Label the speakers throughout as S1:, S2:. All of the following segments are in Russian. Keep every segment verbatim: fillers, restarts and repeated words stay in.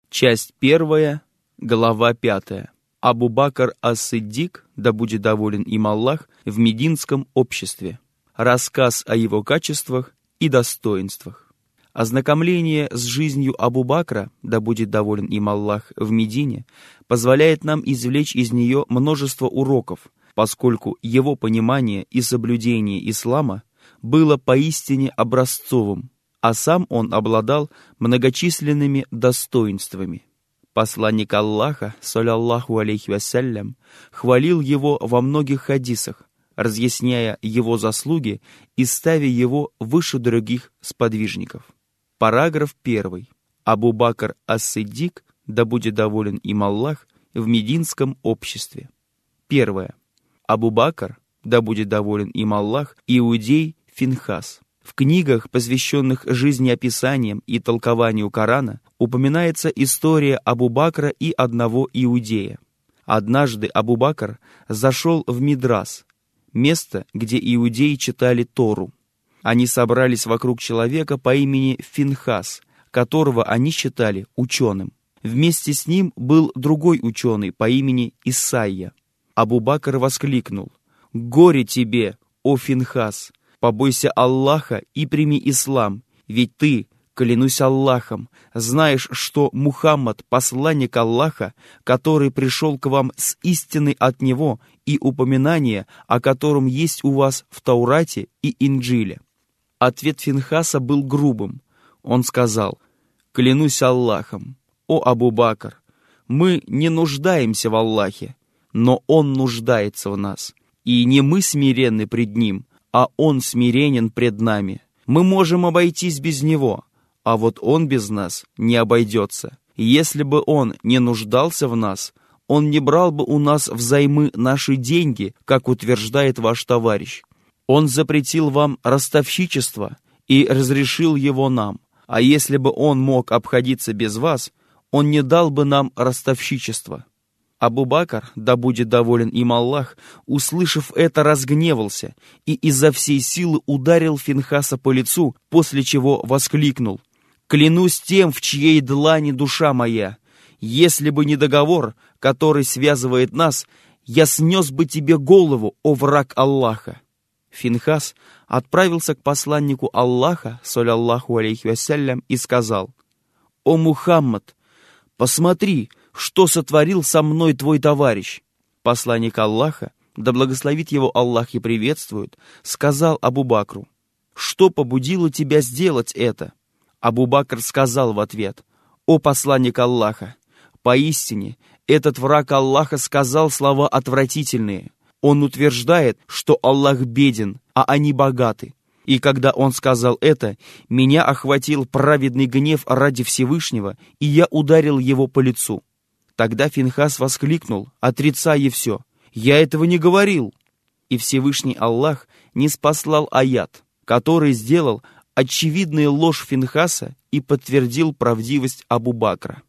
S1: Часть первая, глава пятая. Абу-Бакр ас-Сиддик, да будет доволен им Аллах, в мединском обществе. Рассказ о его качествах и достоинствах. Ознакомление с жизнью Абу-Бакра, да будет доволен им Аллах, в Медине, позволяет нам извлечь из нее множество уроков, поскольку его понимание и соблюдение ислама было поистине образцовым, а сам он обладал многочисленными достоинствами. Посланник Аллаха, саллаллаху алейхи вассалям, хвалил его во многих хадисах, разъясняя его заслуги и ставя его выше других сподвижников. Параграф первый. Абу-Бакр ас-Сиддик, да будет доволен им Аллах, в мединском обществе. Первое. Абу-Бакр, да будет доволен им Аллах, иудей Финхас. В книгах, посвященных жизнеописаниям и толкованию Корана, упоминается история Абу-Бакра и одного иудея. Однажды Абу-Бакр зашел в Мидрас, место, где иудеи читали Тору. Они собрались вокруг человека по имени Финхас, которого они считали ученым. Вместе с ним был другой ученый по имени Исайя. Абу-Бакр воскликнул: «Горе тебе, о Финхас! Побойся Аллаха и прими ислам, ведь ты, клянусь Аллахом, знаешь, что Мухаммад — посланник Аллаха, который пришел к вам с истиной от него и упоминание, о котором есть у вас в Таурате и Инджиле». Ответ Финхаса был грубым. Он сказал: «Клянусь Аллахом, о Абу-Бакр, мы не нуждаемся в Аллахе, но Он нуждается в нас, и не мы смиренны пред Ним, а Он смиренен пред нами. Мы можем обойтись без Него, а вот Он без нас не обойдется. Если бы Он не нуждался в нас, Он не брал бы у нас взаймы наши деньги, как утверждает ваш товарищ. Он запретил вам ростовщичество и разрешил его нам, а если бы Он мог обходиться без вас, Он не дал бы нам ростовщичество». Абу-Бакр, да будет доволен им Аллах, услышав это, разгневался и изо всей силы ударил Финхаса по лицу, после чего воскликнул: «Клянусь тем, в чьей длани душа моя, если бы не договор, который связывает нас, я снес бы тебе голову, о враг Аллаха». Финхас отправился к посланнику Аллаха, саллаллаху алейхи вассалям, и сказал: «О Мухаммад, посмотри, что сотворил со мной твой товарищ». Посланник Аллаха, да благословит его Аллах и приветствует, сказал Абу-Бакру: «Что побудило тебя сделать это?» Абу-Бакр сказал в ответ: «О посланник Аллаха, поистине этот враг Аллаха сказал слова отвратительные. Он утверждает, что Аллах беден, а они богаты. И когда он сказал это, меня охватил праведный гнев ради Всевышнего, и я ударил его по лицу». Тогда Финхас воскликнул, отрицая все: «Я этого не говорил». И Всевышний Аллах ниспослал аят, который сделал очевидную ложь Финхаса и подтвердил правдивость Абу-Бакра.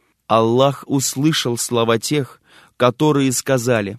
S1: Аллах услышал слова тех, которые сказали: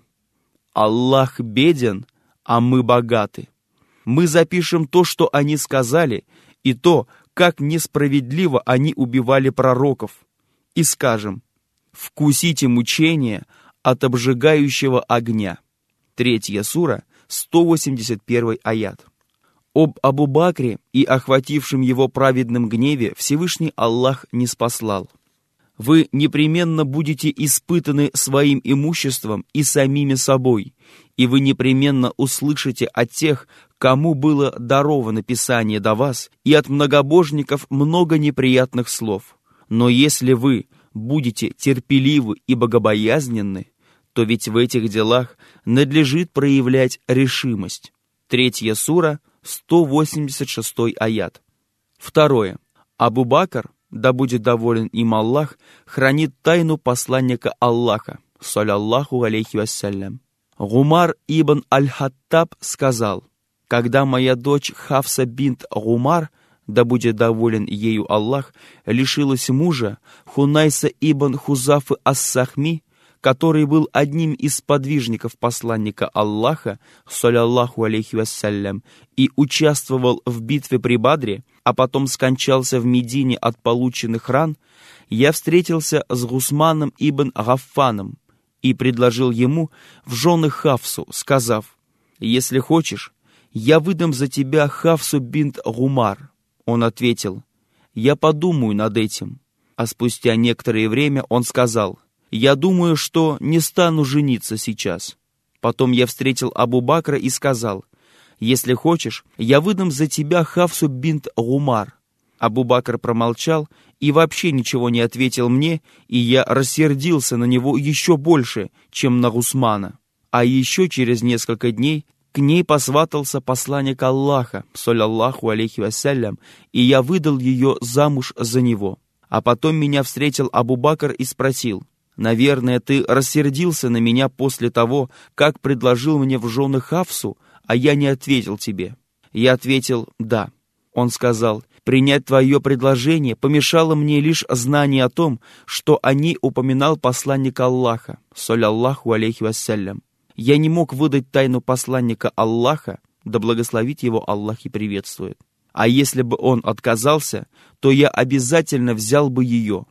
S1: «Аллах беден, а мы богаты». Мы запишем то, что они сказали, и то, как несправедливо они убивали пророков, и скажем: «Вкусите мучения от обжигающего огня». Третья сура, сто восемьдесят первый аят. Об Абу-Бакре и охватившем его праведном гневе Всевышний Аллах ниспослал: «Вы непременно будете испытаны своим имуществом и самими собой, и вы непременно услышите от тех, кому было даровано Писание до вас, и от многобожников много неприятных слов. Но если вы будете терпеливы и богобоязненны, то ведь в этих делах надлежит проявлять решимость». Третья сура, сто восемьдесят шестой аят. Второе. Абу-Бакр, да будет доволен им Аллах, хранит тайну посланника Аллаха, саллаллаху алейхи вассалям. Гумар ибн аль-Хаттаб сказал: «Когда моя дочь Хафса бинт Гумар, да будет доволен ею Аллах, лишилась мужа, Хунайса ибн Хузафы ас-Сахми, который был одним из подвижников посланника Аллаха, саллаллаху алейхи вассалям, и участвовал в битве при Бадре, а потом скончался в Медине от полученных ран, я встретился с Гусманом ибн Гаффаном и предложил ему в жены Хафсу, сказав: «Если хочешь, я выдам за тебя Хафсу бинт Гумар». Он ответил: «Я подумаю над этим». А спустя некоторое время он сказал: «Я думаю, что не стану жениться сейчас». Потом я встретил Абу Бакра и сказал: «Если хочешь, я выдам за тебя Хафсу бинт Гумар». Абу Бакр промолчал и вообще ничего не ответил мне, и я рассердился на него еще больше, чем на Гусмана. А еще через несколько дней к ней посватался посланник Аллаха, саллаллаху алейхи вассалям, и я выдал ее замуж за него. А потом меня встретил Абу Бакр и спросил: «Наверное, ты рассердился на меня после того, как предложил мне в жены Хафсу, а я не ответил тебе». Я ответил: «Да». Он сказал: «Принять твое предложение помешало мне лишь знание о том, что о ней упоминал посланник Аллаха, саллаллаху алейхи вассалям. Я не мог выдать тайну посланника Аллаха, да благословит его Аллах и приветствует. А если бы он отказался, то я обязательно взял бы ее».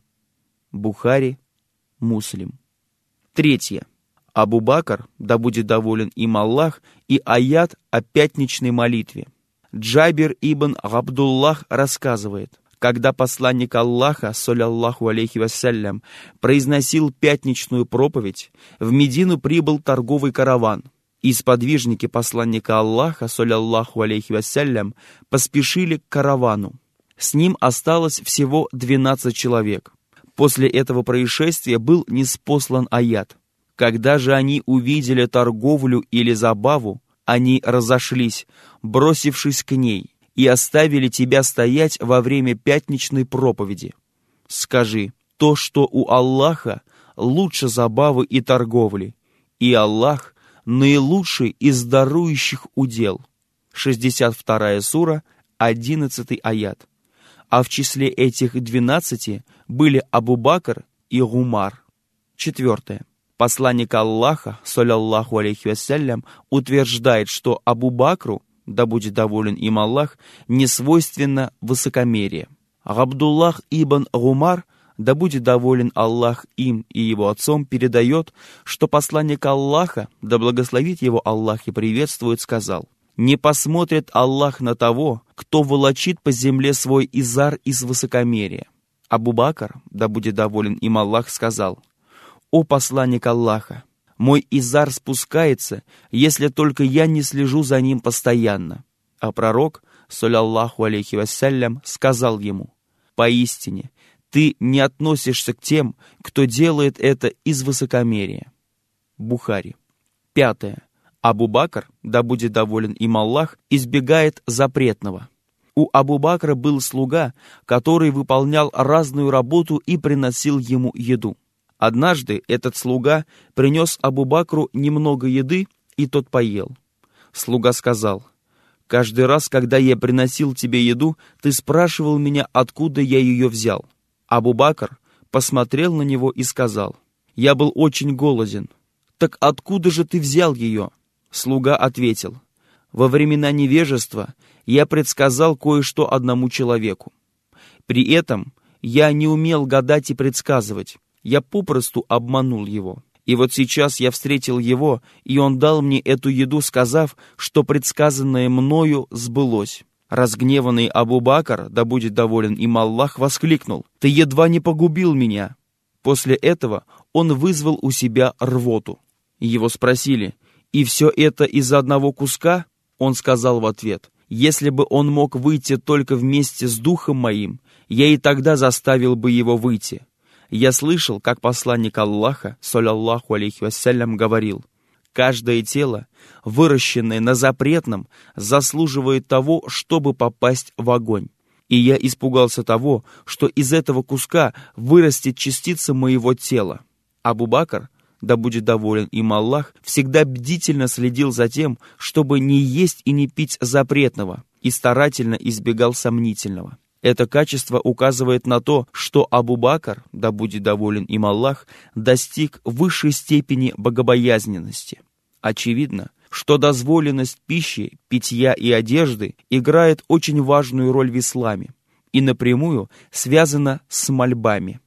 S1: Бухари, Муслим. Третье. Абу Бакр, да будет доволен им Аллах, и аят о пятничной молитве. Джабир ибн Абдуллах рассказывает: когда посланник Аллаха, саллаллаху алейхи вассалям, произносил пятничную проповедь, в Медину прибыл торговый караван, и сподвижники посланника Аллаха, саллаллаху алейхи вассалям, поспешили к каравану. С ним осталось всего двенадцать человек. После этого происшествия был ниспослан аят: когда же они увидели торговлю или забаву, они разошлись, бросившись к ней, и оставили тебя стоять во время пятничной проповеди. Скажи: то, что у Аллаха лучше забавы и торговли, и Аллах наилучший из дарующих удел. шестьдесят вторая сура, одиннадцатый аят. А в числе этих двенадцати были Абу Бакр и Гумар. Четвертое. Посланник Аллаха, саллаллаху алейхи вассалям, утверждает, что Абу Бакру, да будет доволен им Аллах, не свойственно высокомерие. Абдуллах ибн Гумар, да будет доволен Аллах им и его отцом, передает, что посланник Аллаха, да благословит его Аллах и приветствует, сказал: «Не посмотрит Аллах на того, кто волочит по земле свой изар из высокомерия». Абу Бакр, да будет доволен им Аллах, сказал: «О посланник Аллаха, мой изар спускается, если только я не слежу за ним постоянно». А пророк, саллаллаху алейхи вассалям, сказал ему: «Поистине, ты не относишься к тем, кто делает это из высокомерия». Бухари. Пятое. Абу Бакр, да будет доволен им Аллах, избегает запретного. У Абу Бакра был слуга, который выполнял разную работу и приносил ему еду. Однажды этот слуга принес Абу Бакру немного еды, и тот поел. Слуга сказал: «Каждый раз, когда я приносил тебе еду, ты спрашивал меня, откуда я ее взял». Абу Бакр посмотрел на него и сказал: «Я был очень голоден». «Так откуда же ты взял ее?» Слуга ответил: «Во времена невежества я предсказал кое-что одному человеку. При этом я не умел гадать и предсказывать. Я попросту обманул его. И вот сейчас я встретил его, и он дал мне эту еду, сказав, что предсказанное мною сбылось». Разгневанный Абу Бакр, да будет доволен им Аллах, воскликнул: «Ты едва не погубил меня». После этого он вызвал у себя рвоту. Его спросили: «И все это из-за одного куска?» Он сказал в ответ: «Если бы он мог выйти только вместе с духом моим, я и тогда заставил бы его выйти». Я слышал, как посланник Аллаха, саллаллаху алейхи вассалям, говорил: «Каждое тело, выращенное на запретном, заслуживает того, чтобы попасть в огонь. И я испугался того, что из этого куска вырастет частица моего тела». Абу Бакр, да будет доволен им Аллах, всегда бдительно следил за тем, чтобы не есть и не пить запретного, и старательно избегал сомнительного. Это качество указывает на то, что Абу Бакр, да будет доволен им Аллах, достиг высшей степени богобоязненности. Очевидно, что дозволенность пищи, питья и одежды играет очень важную роль в исламе и напрямую связана с мольбами.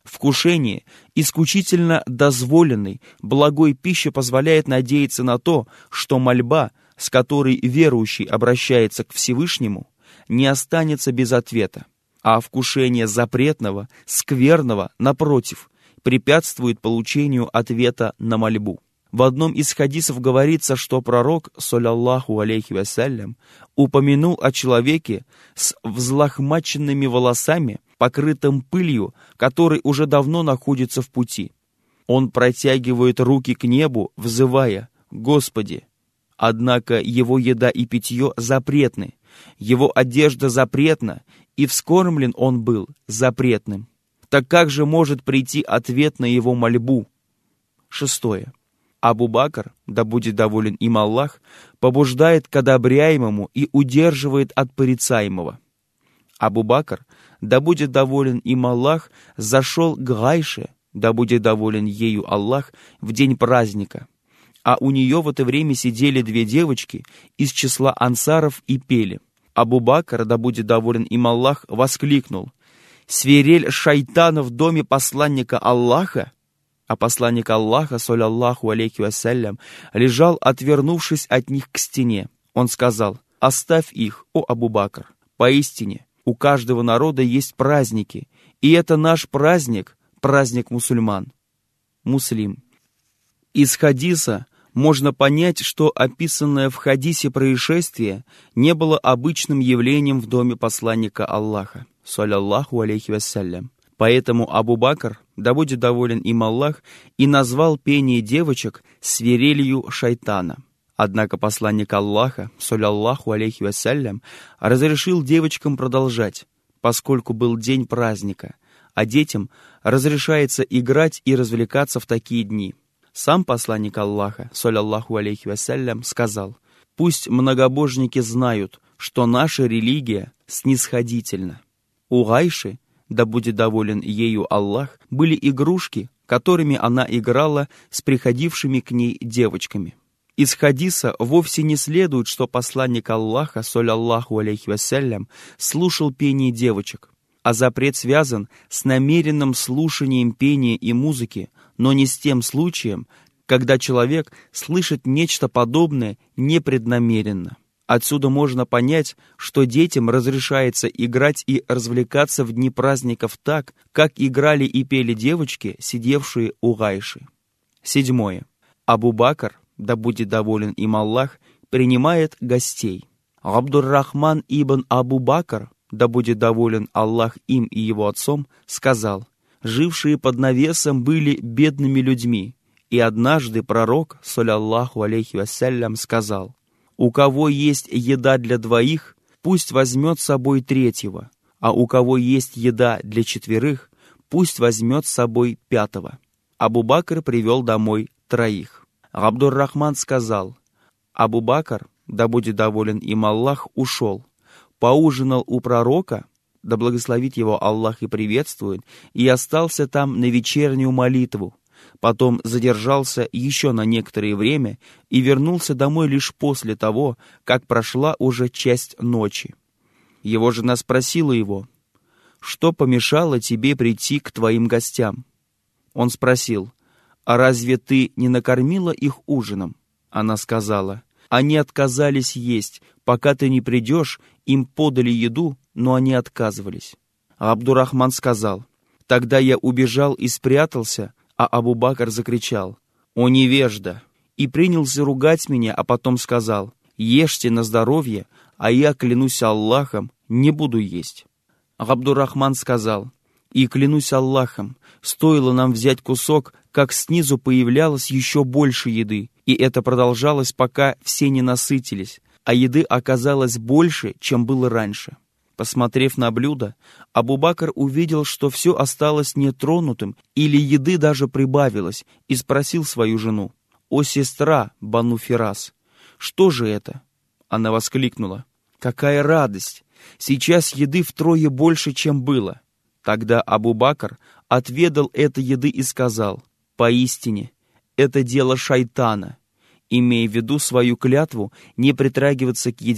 S1: Вкушение исключительно дозволенной, благой пищи позволяет надеяться на то, что мольба, с которой верующий обращается к Всевышнему, не останется без ответа, а вкушение запретного, скверного, напротив, препятствует получению ответа на мольбу. В одном из хадисов говорится, что пророк, саллаллаху алейхи вассалям, упомянул о человеке с взлохмаченными волосами, покрытым пылью, который уже давно находится в пути. Он протягивает руки к небу, взывая: «Господи!» Однако его еда и питье запретны, его одежда запретна, и вскормлен он был запретным. Так как же может прийти ответ на его мольбу? Шестое. Абу Бакр, да будет доволен им Аллах, побуждает к одобряемому и удерживает от порицаемого. Абу Бакр, да будет доволен им Аллах, зашел к Гайше, да будет доволен ею Аллах, в день праздника. А у нее в это время сидели две девочки из числа ансаров и пели. Абу Бакр, да будет доволен им Аллах, воскликнул: «Свирель шайтана в доме посланника Аллаха?» А посланник Аллаха, саллаллаху алейхи вассалям, лежал, отвернувшись от них к стене. Он сказал: «Оставь их, о Абу Бакр. Поистине, у каждого народа есть праздники, и это наш праздник, праздник мусульман». Муслим. Из хадиса можно понять, что описанное в хадисе происшествие не было обычным явлением в доме посланника Аллаха, саллаллаху алейхи вассалям. Поэтому Абу Бакр, да будет доволен им Аллах, и назвал пение девочек свирелью шайтана. Однако посланник Аллаха, саллаллаху алейхи вассалям, разрешил девочкам продолжать, поскольку был день праздника, а детям разрешается играть и развлекаться в такие дни. Сам посланник Аллаха, саллаллаху алейхи вассалям, сказал: «Пусть многобожники знают, что наша религия снисходительна». У Гайши, да будет доволен ею Аллах, были игрушки, которыми она играла с приходившими к ней девочками. Из хадиса вовсе не следует, что посланник Аллаха, саллаллаху алейхи вассалям, слушал пение девочек, а запрет связан с намеренным слушанием пения и музыки, но не с тем случаем, когда человек слышит нечто подобное непреднамеренно. Отсюда можно понять, что детям разрешается играть и развлекаться в дни праздников так, как играли и пели девочки, сидевшие у Гайши. Седьмое. Абу Бакр, да будет доволен им Аллах, принимает гостей. Абдур-Рахман ибн Абу Бакр, да будет доволен Аллах им и его отцом, сказал: «Жившие под навесом были бедными людьми, и однажды пророк, саллаллаху алейхи вассалям, сказал: у кого есть еда для двоих, пусть возьмет с собой третьего, а у кого есть еда для четверых, пусть возьмет с собой пятого». Абу Бакр привел домой троих. Абдур-Рахман сказал: Абу Бакр, да будет доволен им Аллах, ушел, поужинал у пророка, да благословит его Аллах и приветствует, и остался там на вечернюю молитву. Потом задержался еще на некоторое время и вернулся домой лишь после того, как прошла уже часть ночи. Его жена спросила его: «Что помешало тебе прийти к твоим гостям?» Он спросил: «А разве ты не накормила их ужином?» Она сказала: «Они отказались есть, пока ты не придешь, им подали еду, но они отказывались». А Абдурахман сказал: «Тогда я убежал и спрятался». А Абу Бакр закричал: «О невежда!» и принялся ругать меня, а потом сказал: «Ешьте на здоровье, а я, клянусь Аллахом, не буду есть». Абдурахман сказал: «И клянусь Аллахом, стоило нам взять кусок, как снизу появлялось еще больше еды, и это продолжалось, пока все не насытились, а еды оказалось больше, чем было раньше». Посмотрев на блюдо, Абу Бакр увидел, что все осталось нетронутым или еды даже прибавилось, и спросил свою жену: «О, сестра Бану Фирас, что же это?» Она воскликнула: «Какая радость! Сейчас еды втрое больше, чем было». Тогда Абу Бакр отведал этой еды и сказал: «Поистине, это дело шайтана», имея в виду свою клятву не притрагиваться к еде,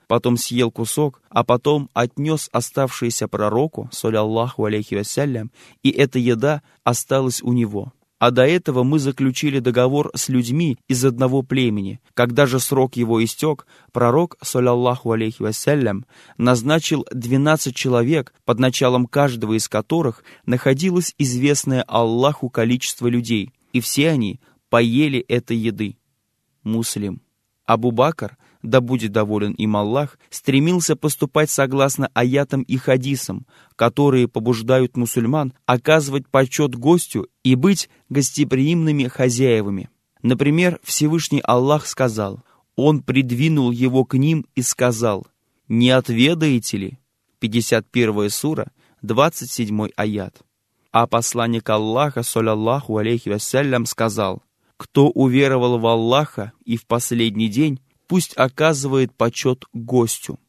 S1: потом съел кусок, а потом отнес оставшееся пророку, саллаллаху алейхи вассалям, и эта еда осталась у него. А до этого мы заключили договор с людьми из одного племени. Когда же срок его истек, пророк, саллаллаху алейхи вассалям, назначил двенадцать человек, под началом каждого из которых находилось известное Аллаху количество людей, и все они поели этой еды. Муслим. Абу Бакр, да будет доволен им Аллах, стремился поступать согласно аятам и хадисам, которые побуждают мусульман оказывать почет гостю и быть гостеприимными хозяевами. Например, Всевышний Аллах сказал: «Он придвинул его к ним и сказал: не отведаете ли?» пятьдесят первая сура, двадцать седьмой аят. А посланник Аллаха, саллаллаху алейхи вассалям, сказал: «Кто уверовал в Аллаха и в последний день, пусть оказывает почет гостю».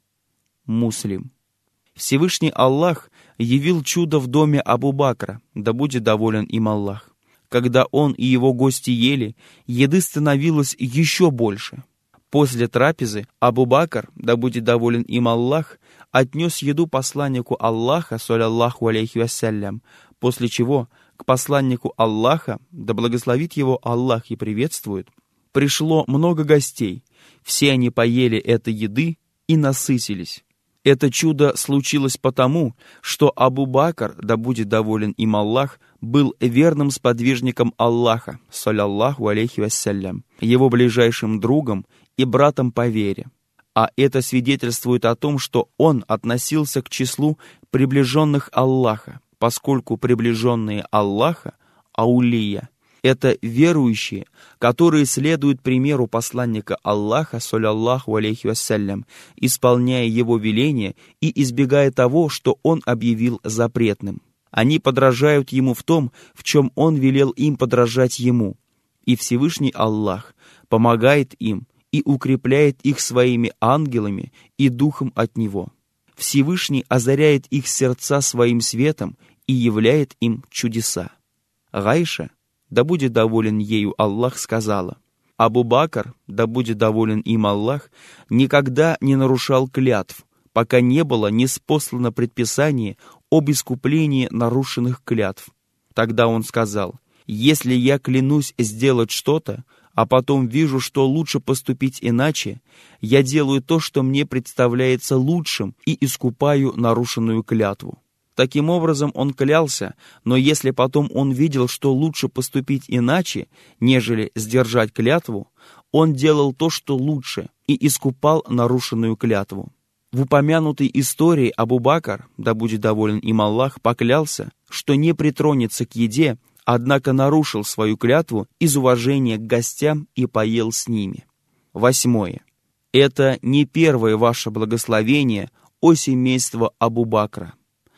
S1: Муслим. Всевышний Аллах явил чудо в доме Абу Бакра, да будет доволен им Аллах. Когда он и его гости ели, еды становилось еще больше. После трапезы Абу Бакр, да будет доволен им Аллах, отнес еду посланнику Аллаха, саллаллаху алейхи вассалям, после чего к посланнику Аллаха, да благословит его Аллах и приветствует, пришло много гостей. Все они поели этой еды и насытились. Это чудо случилось потому, что Абу Бакр, да будет доволен им Аллах, был верным сподвижником Аллаха, саллаллаху алейхи вассалям, его ближайшим другом и братом по вере. А это свидетельствует о том, что он относился к числу приближенных Аллаха, поскольку приближенные Аллаха, аулия, это верующие, которые следуют примеру посланника Аллаха, саллаллаху алейхи вассалям, исполняя его веления и избегая того, что он объявил запретным. Они подражают ему в том, в чем он велел им подражать ему. И Всевышний Аллах помогает им и укрепляет их своими ангелами и духом от него. Всевышний озаряет их сердца своим светом и являет им чудеса. Гайша, да будет доволен ею Аллах, сказала: Абу Бакр, да будет доволен им Аллах, никогда не нарушал клятв, пока не было ниспослано предписание об искуплении нарушенных клятв. Тогда он сказал: если я клянусь сделать что-то, а потом вижу, что лучше поступить иначе, я делаю то, что мне представляется лучшим, и искупаю нарушенную клятву. Таким образом он клялся, но если потом он видел, что лучше поступить иначе, нежели сдержать клятву, он делал то, что лучше, и искупал нарушенную клятву. В упомянутой истории Абу Бакр, да будет доволен им Аллах, поклялся, что не притронется к еде, однако нарушил свою клятву из уважения к гостям и поел с ними. Восьмое. Это не первое ваше благословение, о семейство Абу Бакра.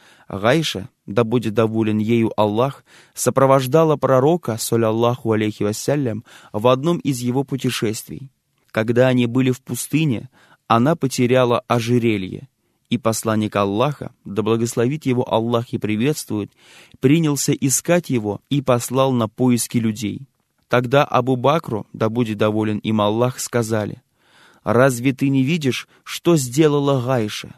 S1: Гайша, да будет доволен ею Аллах, сопровождала пророка, саллаллаху алейхи вассалям, в одном из его путешествий. Когда они были в пустыне, она потеряла ожерелье, и посланник Аллаха, да благословит его Аллах и приветствует, принялся искать его и послал на поиски людей. Тогда Абу Бакру, да будет доволен им Аллах, сказали: «Разве ты не видишь, что сделала Гайша?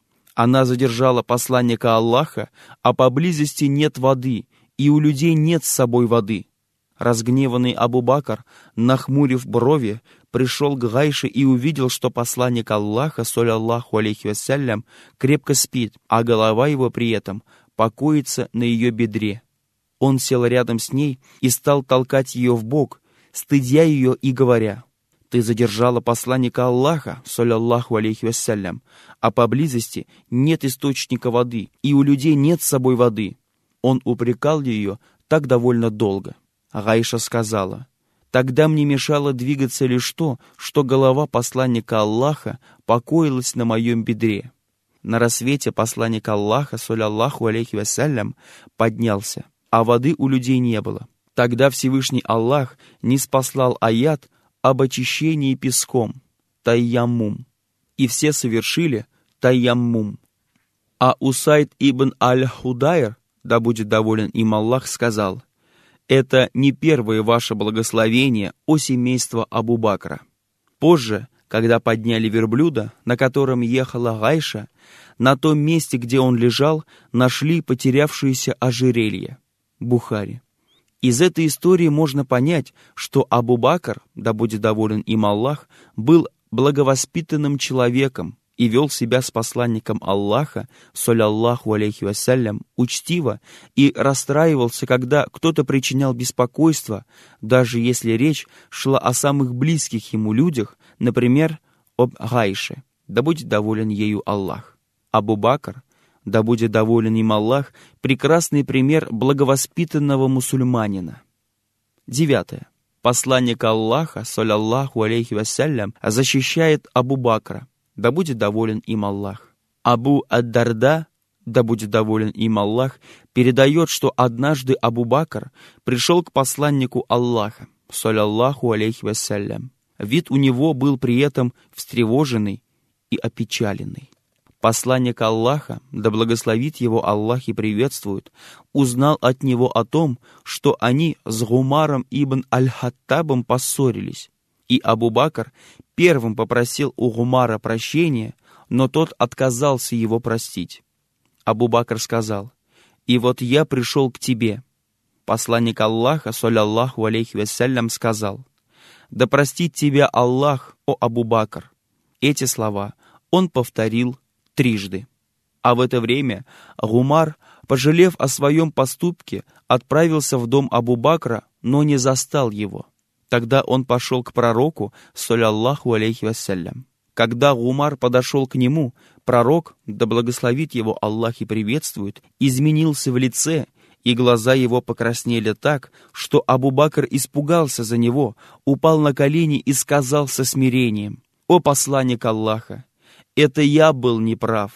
S1: Она задержала посланника Аллаха, а поблизости нет воды, и у людей нет с собой воды». Разгневанный Абу Бакр, нахмурив брови, пришел к Гайше и увидел, что посланник Аллаха, саллаллаху алейхи вассалям, крепко спит, а голова его при этом покоится на ее бедре. Он сел рядом с ней и стал толкать ее в бок, стыдя ее и говоря: «Ты задержала посланника Аллаха, саллаллаху алейхи вассалям, а поблизости нет источника воды, и у людей нет с собой воды». Он упрекал ее так довольно долго. Гайша сказала: «Тогда мне мешало двигаться лишь то, что голова посланника Аллаха покоилась на моем бедре». На рассвете посланник Аллаха, саллаллаху алейхи вассалям, поднялся, а воды у людей не было. Тогда Всевышний Аллах ниспослал аят об очищении песком, тайяммум, и все совершили тайяммум. А Усайд ибн аль-Худайр, да будет доволен им Аллах, сказал: «Это не первое ваше благословение, о семейство Абу Бакра». Позже Когда подняли верблюда, на котором ехала Гайша, на том месте, где он лежал, нашли потерявшееся ожерелье. Бухари. Из этой истории можно понять, что Абу Бакр, да будет доволен им Аллах, был благовоспитанным человеком и вел себя с посланником Аллаха, саллаллаху алейхи вассалям, учтиво и расстраивался, когда кто-то причинял беспокойство, даже если речь шла о самых близких ему людях, например, об Гайше, да будет доволен ею Аллах. Абу Бакр, да будет доволен им Аллах, прекрасный пример благовоспитанного мусульманина. Девятое. Посланник Аллаха, саллаллаху алейхи вассалям, защищает Абу Бакра, да будет доволен им Аллах. Абу ад-Дарда, да будет доволен им Аллах, передает, что однажды Абу Бакр пришел к посланнику Аллаха, саллаллаху алейхи вассалям. Вид у него был при этом встревоженный и опечаленный. Посланник Аллаха, да благословит его Аллах и приветствует, узнал от него о том, что они с Гумаром ибн аль-Хаттабом поссорились, и Абу Бакр первым попросил у Гумара прощения, но тот отказался его простить. Абу Бакр сказал: «И вот я пришел к тебе». Посланник Аллаха, саллаллаху алейхи вассалям, сказал: «Да простит тебя Аллах, о Абу Бакр». Эти слова он повторил трижды. А в это время Гумар, пожалев о своем поступке, отправился в дом Абу Бакра, но не застал его. Тогда он пошел к пророку, саллаллаху алейхи вассалям. Когда Гумар подошел к нему, пророк, да благословит его Аллах и приветствует, изменился в лице, и глаза его покраснели так, что Абу Бакр испугался за него, упал на колени и сказал со смирением: «О посланник Аллаха, это я был неправ,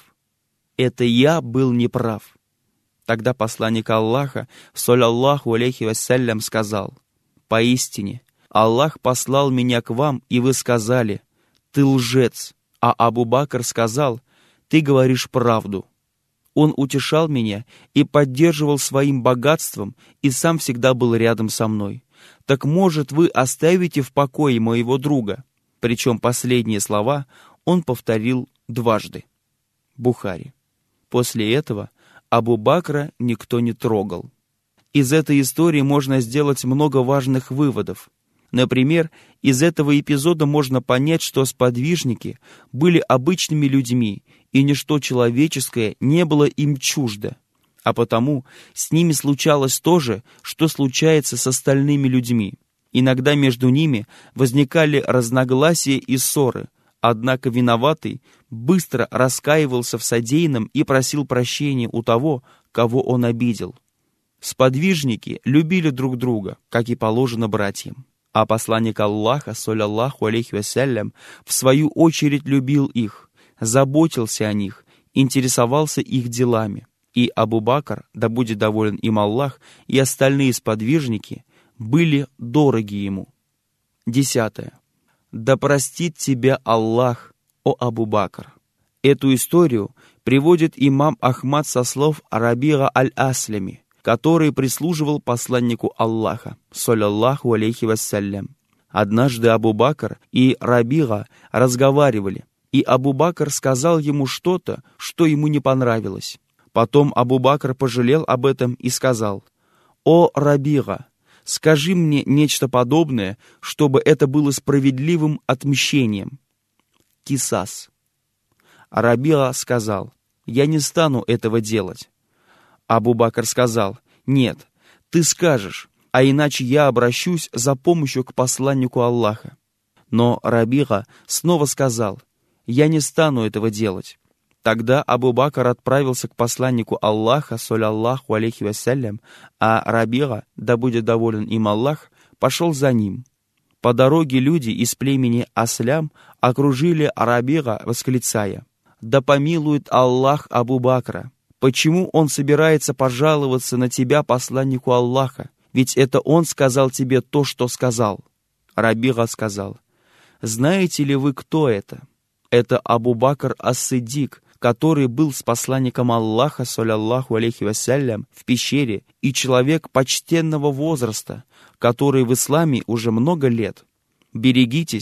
S1: это я был неправ». Тогда посланник Аллаха, саллаллаху алейхи вассалям, сказал: «Поистине, Аллах послал меня к вам, и вы сказали: ты лжец». А Абу Бакр сказал: ты говоришь правду. Он утешал меня и поддерживал своим богатством, и сам всегда был рядом со мной. Так, может, вы оставите в покое моего друга? Причем последние слова он повторил дважды. Бухари. После этого Абу Бакра никто не трогал. Из этой истории можно сделать много важных выводов. Например, из этого эпизода можно понять, что сподвижники были обычными людьми, и ничто человеческое не было им чуждо. А потому с ними случалось то же, что случается с остальными людьми. Иногда между ними возникали разногласия и ссоры, однако виноватый быстро раскаивался в содеянном и просил прощения у того, кого он обидел. Сподвижники любили друг друга, как и положено братьям. А посланник Аллаха, саллаллаху алейхи вассалям, в свою очередь любил их, заботился о них, интересовался их делами. И Абу Бакр, да будет доволен им Аллах, и остальные сподвижники были дороги ему. Десятое. Да простит тебя Аллах, о Абу Бакр. Эту историю приводит имам Ахмад со слов Рабига аль-Аслами, который прислуживал посланнику Аллаха, саллаллаху алейхи вассалям. Однажды Абу Бакр и Рабига разговаривали, и Абу Бакр сказал ему что-то, что ему не понравилось. Потом Абу Бакр пожалел об этом и сказал: «О Рабига, скажи мне нечто подобное, чтобы это было справедливым отмщением». Кисас. А Рабига сказал: «Я не стану этого делать». Абу Бакр сказал: «Нет, ты скажешь, а иначе я обращусь за помощью к посланнику Аллаха». Но Рабига снова сказал: «Я не стану этого делать». Тогда Абу Бакр отправился к посланнику Аллаха, саллаллаху алейхи вассалям, а Рабига, да будет доволен им Аллах, пошел за ним. По дороге люди из племени Аслям окружили Рабига, восклицая: «Да помилует Аллах Абу Бакра! Почему он собирается пожаловаться на тебя, посланнику Аллаха? Ведь это он сказал тебе то, что сказал». Рабига сказал: «Знаете ли вы, кто это? Это Абу Бакр ас-Сиддик, который был с посланником Аллаха, саллаллаху алейхи вассалям, в пещере, и человек почтенного возраста, который в исламе уже много лет. Берегитесь,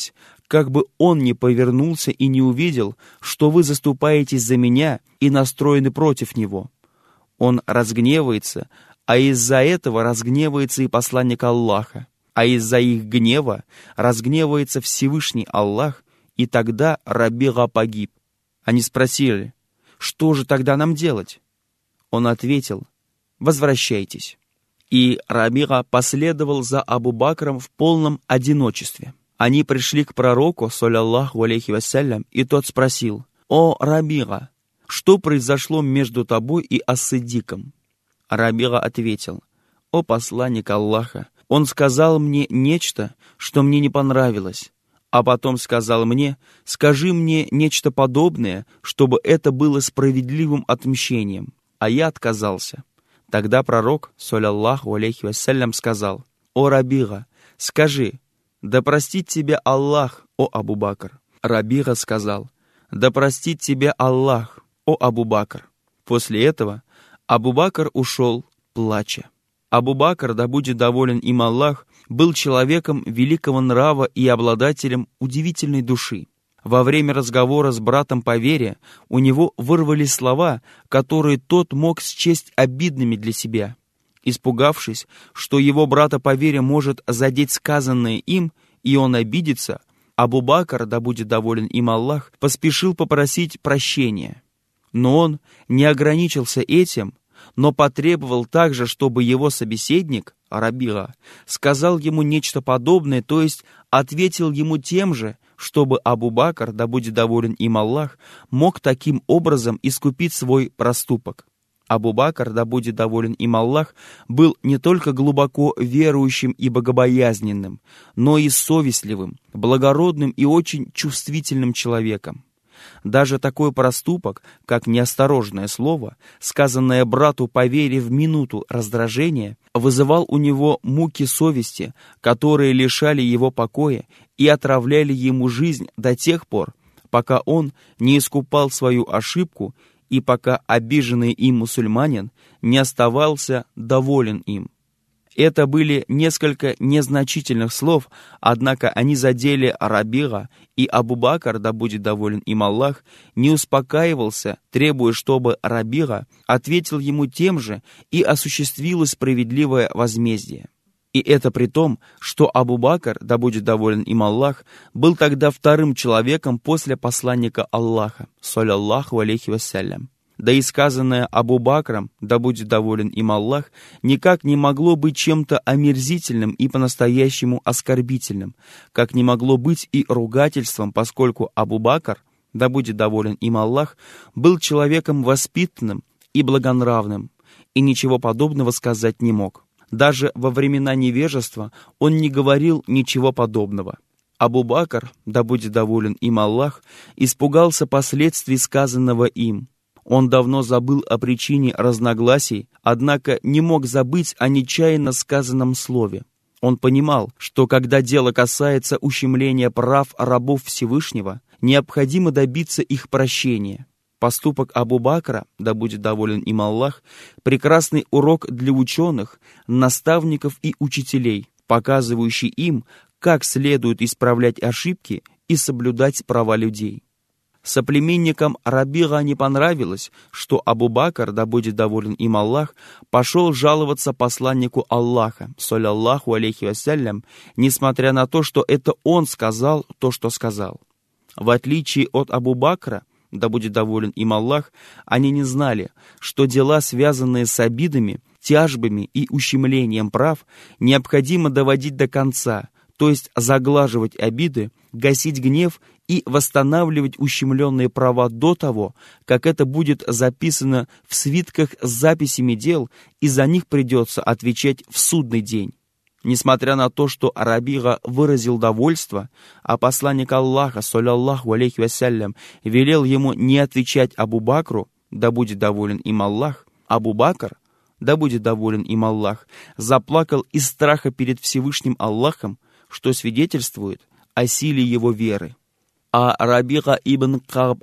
S1: как бы он ни повернулся и не увидел, что вы заступаетесь за меня и настроены против него. Он разгневается, а из-за этого разгневается и посланник Аллаха, а из-за их гнева разгневается Всевышний Аллах, и тогда Рабига погиб. Они спросили: что же тогда нам делать? Он ответил: возвращайтесь. И Рабига последовал за Абу Бакром в полном одиночестве. Они пришли к пророку, саллаллаху алейхи вассалям, и тот спросил: «О, Рабига, что произошло между тобой и Ас-Сиддиком?» Рабига ответил: «О посланник Аллаха, он сказал мне нечто, что мне не понравилось, а потом сказал мне: скажи мне нечто подобное, чтобы это было справедливым отмщением, а я отказался». Тогда пророк, саллаллаху алейхи вассалям, сказал: «О Рабига, скажи: да простит тебя Аллах, о Абу Бакр». Рабига сказал: «Да простит тебя Аллах, о Абу Бакр». После этого Абу Бакр ушел, плача. Абу Бакр, да будет доволен им Аллах, был человеком великого нрава и обладателем удивительной души. Во время разговора с братом по вере у него вырвались слова, которые тот мог счесть обидными для себя. Испугавшись, что его брата по вере может задеть сказанное им, и он обидится, Абу Бакр, да будет доволен им Аллах, поспешил попросить прощения. Но он не ограничился этим, но потребовал также, чтобы его собеседник, Рабига, сказал ему нечто подобное, то есть ответил ему тем же, чтобы Абу Бакр, да будет доволен им Аллах, мог таким образом искупить свой проступок. Абу Бакр, да будет доволен им Аллах, был не только глубоко верующим и богобоязненным, но и совестливым, благородным и очень чувствительным человеком. Даже такой проступок, как неосторожное слово, сказанное брату по вере в минуту раздражения, вызывал у него муки совести, которые лишали его покоя и отравляли ему жизнь до тех пор, пока он не искупал свою ошибку и пока обиженный им мусульманин не оставался доволен им. Это были несколько незначительных слов, однако они задели Рабига, и Абу Бакр, да будет доволен им Аллах, не успокаивался, требуя, чтобы Рабига ответил ему тем же, и осуществилось справедливое возмездие. И это при том, что Абу Бакр, да будет доволен им Аллах, был тогда вторым человеком после посланника Аллаха, саллаллаху алейхи вассалям. Да и сказанное Абу Бакром, да будет доволен им Аллах, никак не могло быть чем-то омерзительным и по-настоящему оскорбительным, как не могло быть и ругательством, поскольку Абу Бакр, да будет доволен им Аллах, был человеком воспитанным и благонравным, и ничего подобного сказать не мог. Даже во времена невежества он не говорил ничего подобного. Абу Бакр, да будет доволен им Аллах, испугался последствий сказанного им. Он давно забыл о причине разногласий, однако не мог забыть о нечаянно сказанном слове. Он понимал, что когда дело касается ущемления прав рабов Всевышнего, необходимо добиться их прощения. Поступок Абу Бакра, да будет доволен им Аллах, прекрасный урок для ученых, наставников и учителей, показывающий им, как следует исправлять ошибки и соблюдать права людей. Соплеменникам Рабига не понравилось, что Абу Бакр, да будет доволен им Аллах, пошел жаловаться посланнику Аллаха, саллаллаху алейхи вассалям, несмотря на то, что это он сказал то, что сказал. В отличие от Абу Бакра, да будет доволен им Аллах, они не знали, что дела, связанные с обидами, тяжбами и ущемлением прав, необходимо доводить до конца, то есть заглаживать обиды, гасить гнев и восстанавливать ущемленные права до того, как это будет записано в свитках с записями дел, и за них придется отвечать в судный день. Несмотря на то, что Рабига выразил довольство, а посланник Аллаха, саллаллаху алейхи вассалям, велел ему не отвечать Абу Бакру, да будет доволен им Аллах, Абу Бакр, да будет доволен им Аллах, заплакал из страха перед Всевышним Аллахом, что свидетельствует о силе его веры. А Рабига ибн Кааб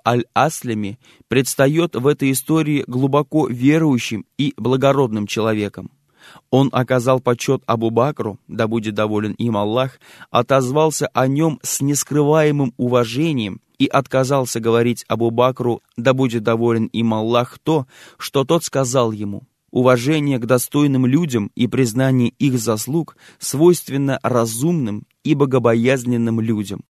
S1: аль-Аслами предстает в этой истории глубоко верующим и благородным человеком. Он оказал почет Абу-Бакру, да будет доволен им Аллах, отозвался о нем с нескрываемым уважением и отказался говорить Абу-Бакру, да будет доволен им Аллах, то, что тот сказал ему. Уважение к достойным людям и признание их заслуг свойственно разумным и богобоязненным людям.